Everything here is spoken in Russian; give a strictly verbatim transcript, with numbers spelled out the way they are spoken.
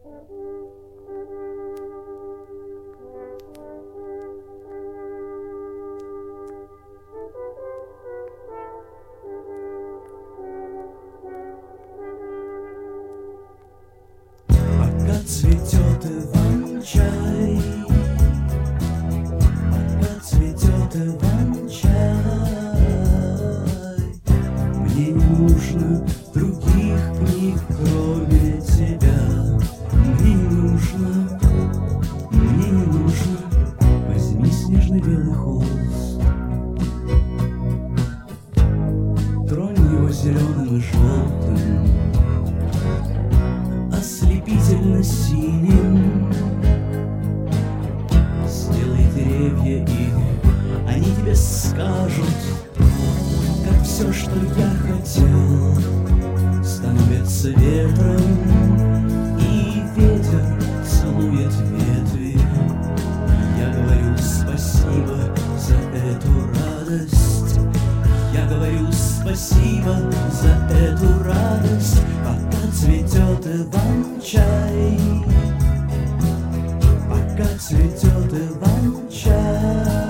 Цветет иван-чай, пока цветет иван-чай. Мне не нужно других книг, кроме тебя. Мне не нужно, мне не нужно. Возьми снежный белый холст, тронь его зеленым и желтым, ослепительно синим. Сделай деревья, и они тебе скажут, как все, что я хотел, становится ветром, и ветер целует ветви. Я говорю спасибо за эту радость, я говорю спасибо за эту радость. Пока цветет иван-чай, пока цветет иван-чай.